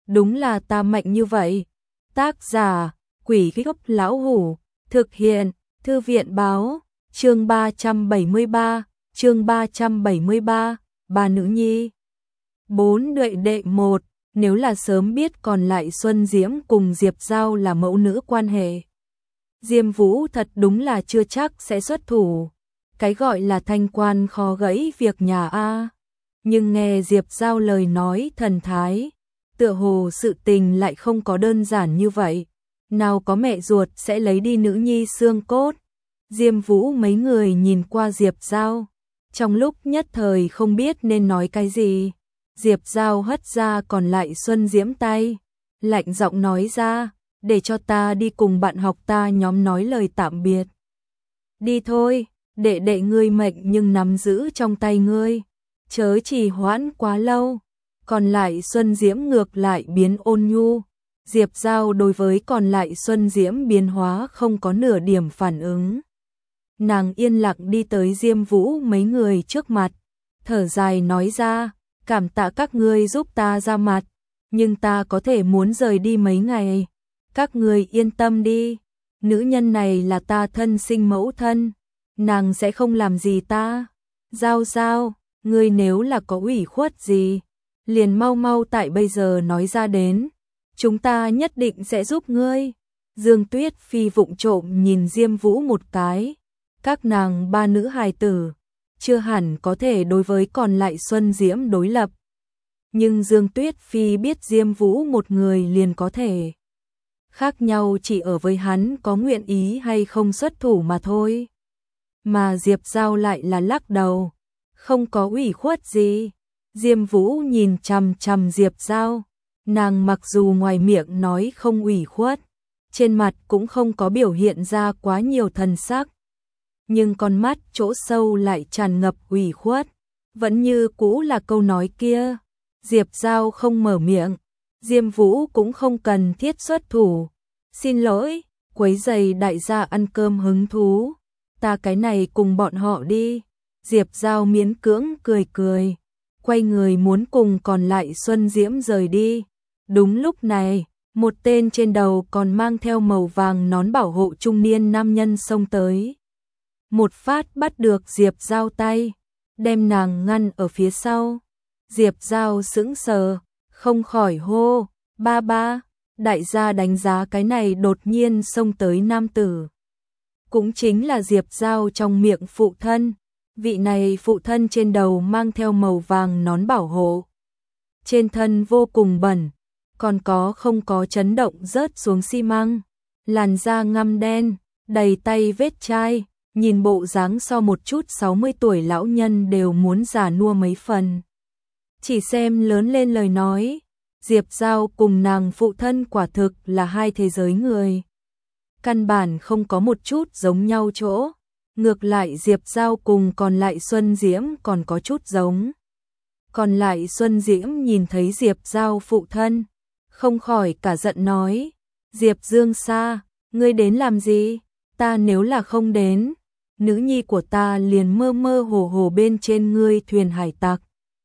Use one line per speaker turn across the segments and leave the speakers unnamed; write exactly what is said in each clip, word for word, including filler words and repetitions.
đúng là ta mạnh như vậy. Tác giả, Quỷ Gốc Lão Hủ, thực hiện, Thư viện báo, chương ba trăm bảy mươi ba, chương ba trăm bảy mươi ba, ba nữ nhi. Bốn đệ đệ một, nếu là sớm biết còn lại Xuân Diễm cùng Diệp Giao là mẫu nữ quan hệ. Diêm Vũ thật đúng là chưa chắc sẽ xuất thủ. Cái gọi là thanh quan khó gãy việc nhà a. Nhưng nghe Diệp Giao lời nói thần thái, tựa hồ sự tình lại không có đơn giản như vậy. Nào có mẹ ruột sẽ lấy đi nữ nhi xương cốt. Diêm Vũ mấy người nhìn qua Diệp Giao, trong lúc nhất thời không biết nên nói cái gì. Diệp Giao hất ra còn lại Xuân Diễm tay, lạnh giọng nói ra, để cho ta đi cùng bạn học ta nhóm nói lời tạm biệt. Đi thôi, đệ đệ ngươi mệnh nhưng nắm giữ trong tay ngươi, chớ trì hoãn quá lâu. Còn lại Xuân Diễm ngược lại biến ôn nhu. Diệp Giao đối với còn lại Xuân Diễm biến hóa không có nửa điểm phản ứng. Nàng yên lặng đi tới Diêm Vũ mấy người trước mặt, thở dài nói ra, cảm tạ các ngươi giúp ta ra mặt, nhưng ta có thể muốn rời đi mấy ngày. Các ngươi yên tâm đi, nữ nhân này là ta thân sinh mẫu thân, nàng sẽ không làm gì ta. Giao Giao, ngươi nếu là có ủy khuất gì, liền mau mau tại bây giờ nói ra đến, chúng ta nhất định sẽ giúp ngươi. Dương Tuyết Phi vụng trộm nhìn Diêm Vũ một cái, các nàng ba nữ hài tử, chưa hẳn có thể đối với còn lại Xuân Diễm đối lập. Nhưng Dương Tuyết Phi biết Diêm Vũ một người liền có thể. Khác nhau chỉ ở với hắn có nguyện ý hay không xuất thủ mà thôi. Mà Diệp Giao lại là lắc đầu, không có ủy khuất gì. Diêm Vũ nhìn chằm chằm Diệp Giao, nàng mặc dù ngoài miệng nói không ủy khuất, trên mặt cũng không có biểu hiện ra quá nhiều thần sắc. Nhưng con mắt chỗ sâu lại tràn ngập ủy khuất, vẫn như cũ là câu nói kia. Diệp Giao không mở miệng, Diêm Vũ cũng không cần thiết xuất thủ. Xin lỗi, quấy rầy đại gia ăn cơm hứng thú, ta cái này cùng bọn họ đi. Diệp Giao miễn cưỡng cười cười, quay người muốn cùng còn lại Xuân Diễm rời đi. Đúng lúc này, một tên trên đầu còn mang theo màu vàng nón bảo hộ trung niên nam nhân xông tới. Một phát bắt được Diệp Giao tay, đem nàng ngăn ở phía sau. Diệp Giao sững sờ, không khỏi hô, ba ba. Đại gia đánh giá cái này đột nhiên xông tới nam tử, cũng chính là Diệp Giao trong miệng phụ thân. Vị này phụ thân trên đầu mang theo màu vàng nón bảo hộ, trên thân vô cùng bẩn, còn có không có chấn động rớt xuống xi măng, làn da ngăm đen, đầy tay vết chai, nhìn bộ dáng so một chút sáu mươi tuổi lão nhân đều muốn già nua mấy phần. Chỉ xem lớn lên lời nói, Diệp Giao cùng nàng phụ thân quả thực là hai thế giới người. Căn bản không có một chút giống nhau chỗ, ngược lại Diệp Giao cùng còn lại Xuân Diễm còn có chút giống. Còn lại Xuân Diễm nhìn thấy Diệp Giao phụ thân, không khỏi cả giận nói, Diệp Dương Sa, ngươi đến làm gì? Ta nếu là không đến, nữ nhi của ta liền mơ mơ hồ hồ bên trên ngươi thuyền hải tặc.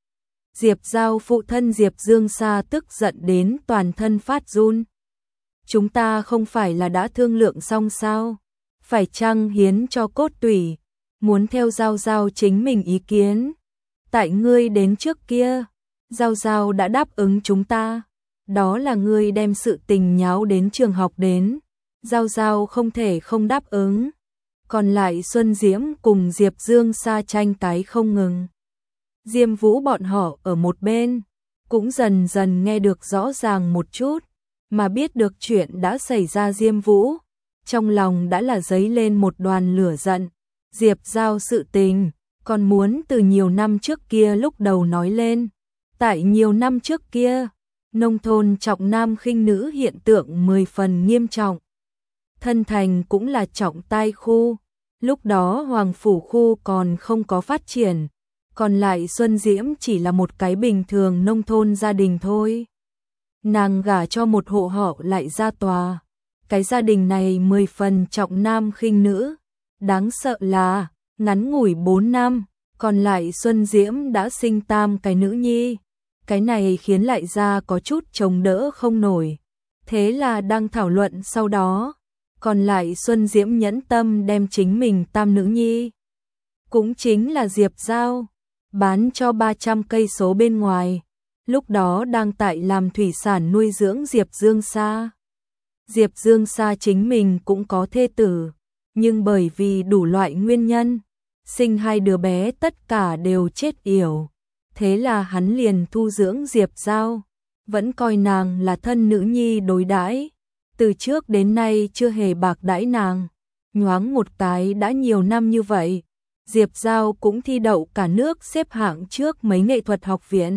Diệp Giao phụ thân Diệp Dương Sa tức giận đến toàn thân phát run. Chúng ta không phải là đã thương lượng xong sao? Phải chăng hiến cho cốt tủy, muốn theo Giao Giao chính mình ý kiến? Tại ngươi đến trước kia, Giao Giao đã đáp ứng chúng ta. Đó là ngươi đem sự tình nháo đến trường học đến, Giao Giao không thể không đáp ứng. Còn lại Xuân Diễm cùng Diệp Dương Sa tranh cái không ngừng. Diêm Vũ bọn họ ở một bên, cũng dần dần nghe được rõ ràng một chút, mà biết được chuyện đã xảy ra. Diêm Vũ trong lòng đã là dấy lên một đoàn lửa giận. Diệp Giao sự tình còn muốn từ nhiều năm trước kia lúc đầu nói lên. Tại nhiều năm trước kia, nông thôn trọng nam khinh nữ hiện tượng mười phần nghiêm trọng. Thân thành cũng là trọng tai khu, lúc đó Hoàng Phủ khu còn không có phát triển, còn lại Xuân Diễm chỉ là một cái bình thường nông thôn gia đình thôi. Nàng gả cho một hộ họ lại ra tòa, cái gia đình này mười phần trọng nam khinh nữ. Đáng sợ là, ngắn ngủi bốn năm, còn lại Xuân Diễm đã sinh tam cái nữ nhi. Cái này khiến Lại Gia có chút chống đỡ không nổi. Thế là đang thảo luận sau đó, còn lại Xuân Diễm nhẫn tâm đem chính mình tam nữ nhi, cũng chính là Diệp Giao, bán cho ba trăm cây số bên ngoài. Lúc đó đang tại làm thủy sản nuôi dưỡng Diệp Dương Sa. Diệp Dương Sa chính mình cũng có thê tử, nhưng bởi vì đủ loại nguyên nhân, sinh hai đứa bé tất cả đều chết yểu. Thế là hắn liền thu dưỡng Diệp Giao, vẫn coi nàng là thân nữ nhi đối đãi, từ trước đến nay chưa hề bạc đãi nàng. Nhoáng một cái đã nhiều năm như vậy, Diệp Giao cũng thi đậu cả nước xếp hạng trước mấy nghệ thuật học viện.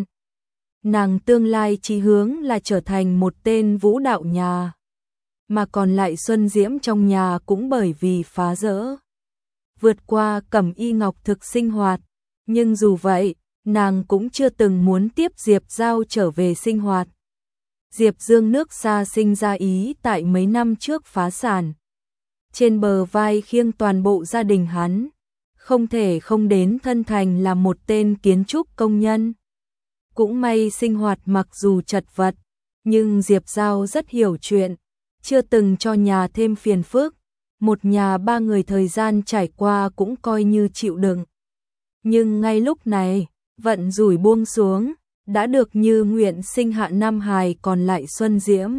Nàng tương lai chí hướng là trở thành một tên vũ đạo nhà, mà còn lại Xuân Diễm trong nhà cũng bởi vì phá rỡ, vượt qua cẩm y ngọc thực sinh hoạt, nhưng dù vậy, nàng cũng chưa từng muốn tiếp Diệp Giao trở về sinh hoạt. Diệp Dương nước xa sinh ra ý tại mấy năm trước phá sản. Trên bờ vai khiêng toàn bộ gia đình hắn, không thể không đến thân thành là một tên kiến trúc công nhân. Cũng may sinh hoạt mặc dù chật vật, nhưng Diệp Giao rất hiểu chuyện, chưa từng cho nhà thêm phiền phức. Một nhà ba người thời gian trải qua cũng coi như chịu đựng. Nhưng ngay lúc này, vận rủi buông xuống, đã được như nguyện sinh hạ năm hài còn lại Xuân Diễm.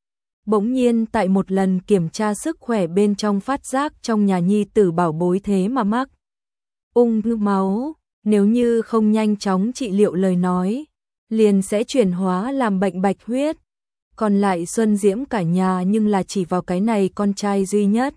Bỗng nhiên tại một lần kiểm tra sức khỏe bên trong phát giác trong nhà nhi tử bảo bối thế mà mắc ung thư máu, nếu như không nhanh chóng trị liệu lời nói, liền sẽ chuyển hóa làm bệnh bạch huyết. Còn lại Xuân Diễm cả nhà nhưng là chỉ vào cái này con trai duy nhất.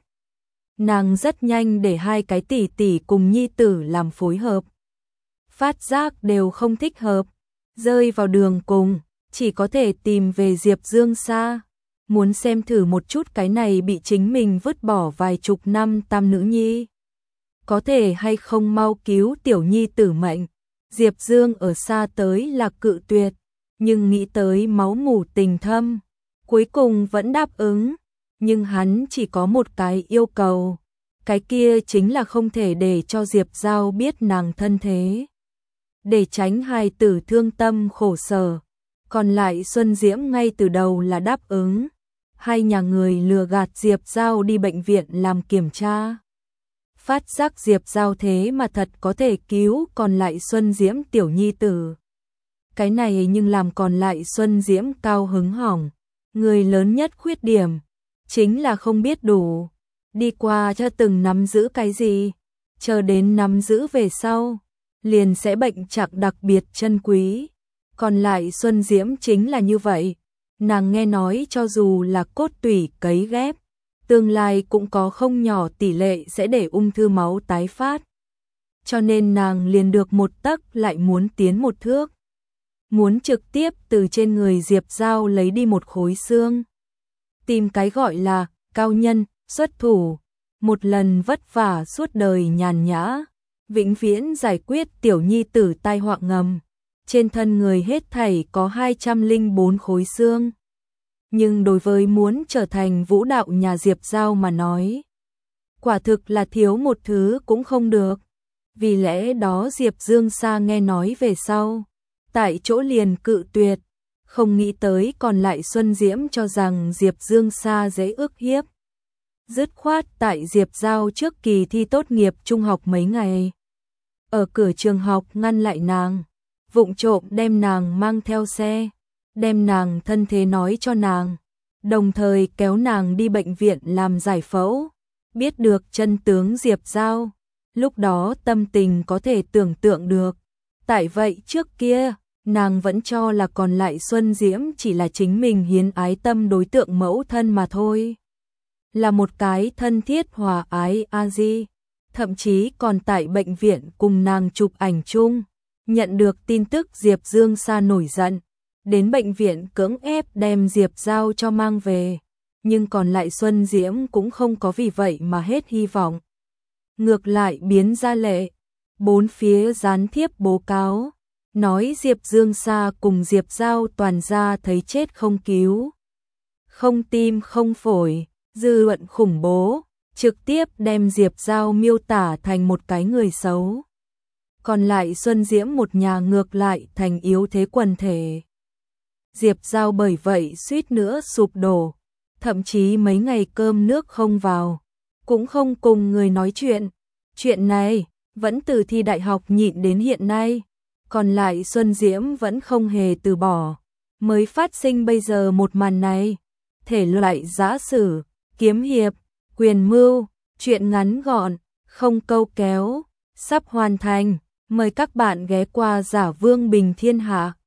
Nàng rất nhanh để hai cái tỷ tỷ cùng nhi tử làm phối hợp. Phát giác đều không thích hợp, rơi vào đường cùng, chỉ có thể tìm về Diệp Dương Sa, muốn xem thử một chút cái này bị chính mình vứt bỏ vài chục năm tam nữ nhi, có thể hay không mau cứu tiểu nhi tử mệnh. Diệp Dương ở xa tới là cự tuyệt, nhưng nghĩ tới máu mủ tình thâm, cuối cùng vẫn đáp ứng, nhưng hắn chỉ có một cái yêu cầu, cái kia chính là không thể để cho Diệp Giao biết nàng thân thế, để tránh hài tử thương tâm khổ sở. Còn lại Xuân Diễm ngay từ đầu là đáp ứng, hai nhà người lừa gạt Diệp Giao đi bệnh viện làm kiểm tra. Phát giác Diệp Giao thế mà thật có thể cứu còn lại Xuân Diễm tiểu nhi tử. Cái này nhưng làm còn lại Xuân Diễm cao hứng hỏng. Người lớn nhất khuyết điểm chính là không biết đủ, đi qua cho từng nắm giữ cái gì, chờ đến nắm giữ về sau, liền sẽ bệnh trạng đặc biệt chân quý. Còn lại Xuân Diễm chính là như vậy, nàng nghe nói cho dù là cốt tủy cấy ghép, tương lai cũng có không nhỏ tỷ lệ sẽ để ung thư máu tái phát. Cho nên nàng liền được một tấc lại muốn tiến một thước, muốn trực tiếp từ trên người Diệp Giao lấy đi một khối xương. Tìm cái gọi là cao nhân, xuất thủ, một lần vất vả suốt đời nhàn nhã, vĩnh viễn giải quyết tiểu nhi tử tai họa ngầm. Trên thân người hết thảy có hai trăm lẻ bốn khối xương. Nhưng đối với muốn trở thành vũ đạo nhà Diệp Giao mà nói, quả thực là thiếu một thứ cũng không được. Vì lẽ đó Diệp Dương Sa nghe nói về sau, tại chỗ liền cự tuyệt, không nghĩ tới còn lại Xuân Diễm cho rằng Diệp Dương Sa dễ ức hiếp. Dứt khoát tại Diệp Giao trước kỳ thi tốt nghiệp trung học mấy ngày, ở cửa trường học ngăn lại nàng, vụng trộm đem nàng mang theo xe, đem nàng thân thế nói cho nàng, đồng thời kéo nàng đi bệnh viện làm giải phẫu. Biết được chân tướng Diệp Giao, lúc đó tâm tình có thể tưởng tượng được. Tại vậy trước kia, nàng vẫn cho là còn lại Xuân Diễm chỉ là chính mình hiến ái tâm đối tượng mẫu thân mà thôi. Là một cái thân thiết hòa ái a di, thậm chí còn tại bệnh viện cùng nàng chụp ảnh chung. Nhận được tin tức Diệp Dương Sa nổi giận, đến bệnh viện cưỡng ép đem Diệp Giao cho mang về, nhưng còn lại Xuân Diễm cũng không có vì vậy mà hết hy vọng. Ngược lại biến ra lệ, bốn phía gián thiếp bố cáo, nói Diệp Dương Sa cùng Diệp Giao toàn ra thấy chết không cứu, không tim không phổi, dư luận khủng bố, trực tiếp đem Diệp Giao miêu tả thành một cái người xấu. còn lại Xuân Diễm một nhà ngược lại thành yếu thế quần thể. Diệp Giao bởi vậy suýt nữa sụp đổ, thậm chí mấy ngày cơm nước không vào, cũng không cùng người nói chuyện. Chuyện này vẫn từ thi đại học nhịn đến hiện nay, còn lại Xuân Diễm vẫn không hề từ bỏ, mới phát sinh bây giờ một màn này. Thể loại giã sử, kiếm hiệp, quyền mưu, chuyện ngắn gọn, không câu kéo, sắp hoàn thành. Mời các bạn ghé qua Giả Vương Bình Thiên Hạ.